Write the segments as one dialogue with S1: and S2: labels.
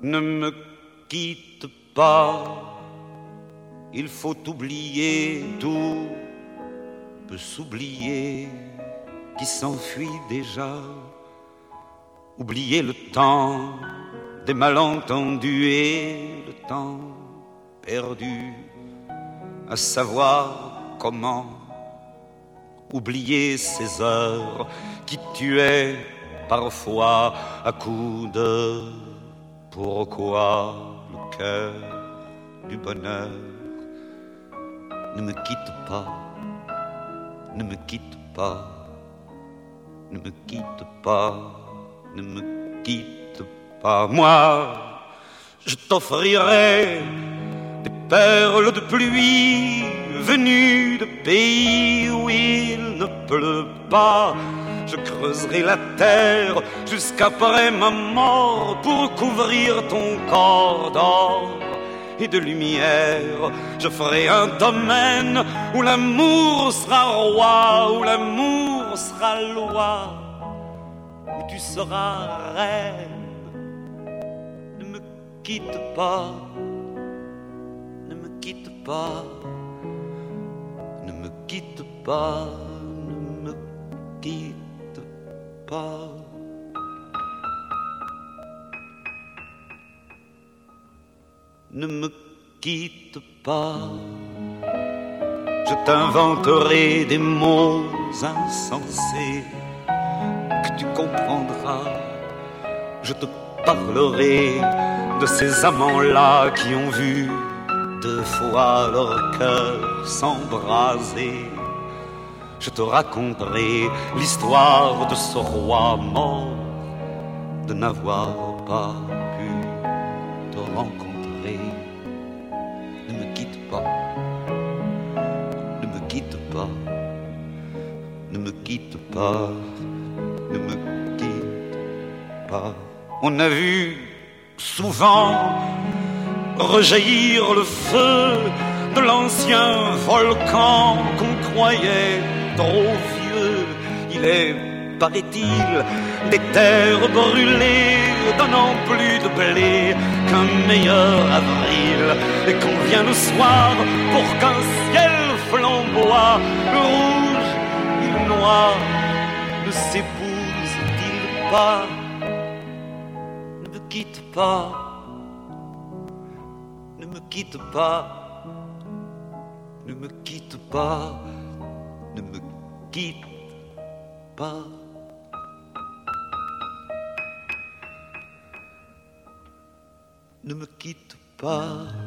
S1: Ne me quitte pas, il faut oublier, tout peut s'oublier qui s'enfuit déjà. Oublier le temps des malentendus et le temps perdu à savoir comment. Oublier ces heures qui tuaient parfois à coups de pourquoi le cœur du bonheur. Ne me quitte pas, ne me quitte pas, ne me quitte pas, ne me quitte pas. Moi, je t'offrirai des perles de pluie venues de pays où il ne pleut pas. Je creuserai la terre jusqu'après ma mort pour couvrir ton corps d'or et de lumière. Je ferai un domaine où l'amour sera roi, où l'amour sera loi, où tu seras reine. Ne me quitte pas, ne me quitte pas, ne me quitte pas, ne me quitte pas. Ne me quitte pas, je t'inventerai des mots insensés que tu comprendras. Je te parlerai de ces amants-là qui ont vu 2 fois leur cœur s'embraser. Je te raconterai l'histoire de ce roi mort, de n'avoir pas pu te rencontrer. Ne me quitte pas, ne me quitte pas, ne me quitte pas, ne me quitte pas. On a vu souvent rejaillir le feu de l'ancien volcan qu'on croyait trop vieux. Il est, paraît-il, des terres brûlées donnant plus de blé qu'un meilleur avril. Et qu'on vient le soir pour qu'un ciel flamboie, le rouge et le noir ne s'épousent-ils pas? Ne me quitte pas, ne me quitte pas, ne me quitte pas, ne me quitte pas. Ne me quitte pas,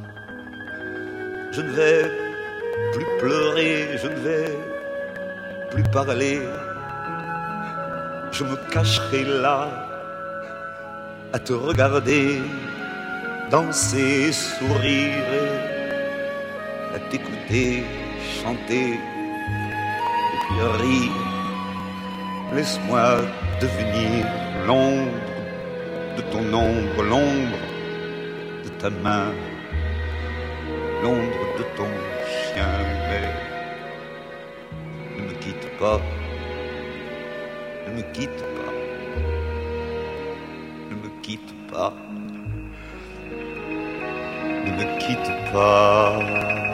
S1: je ne vais plus pleurer, je ne vais plus parler. Je me cacherai là à te regarder danser, sourire, à t'écouter chanter et puis rire. Laisse-moi devenir l'ombre de ton ombre, l'ombre de ta main, l'ombre de ton chien. Mais ne me quitte pas, ne me quitte pas, ne me quitte pas, ne me quitte pas.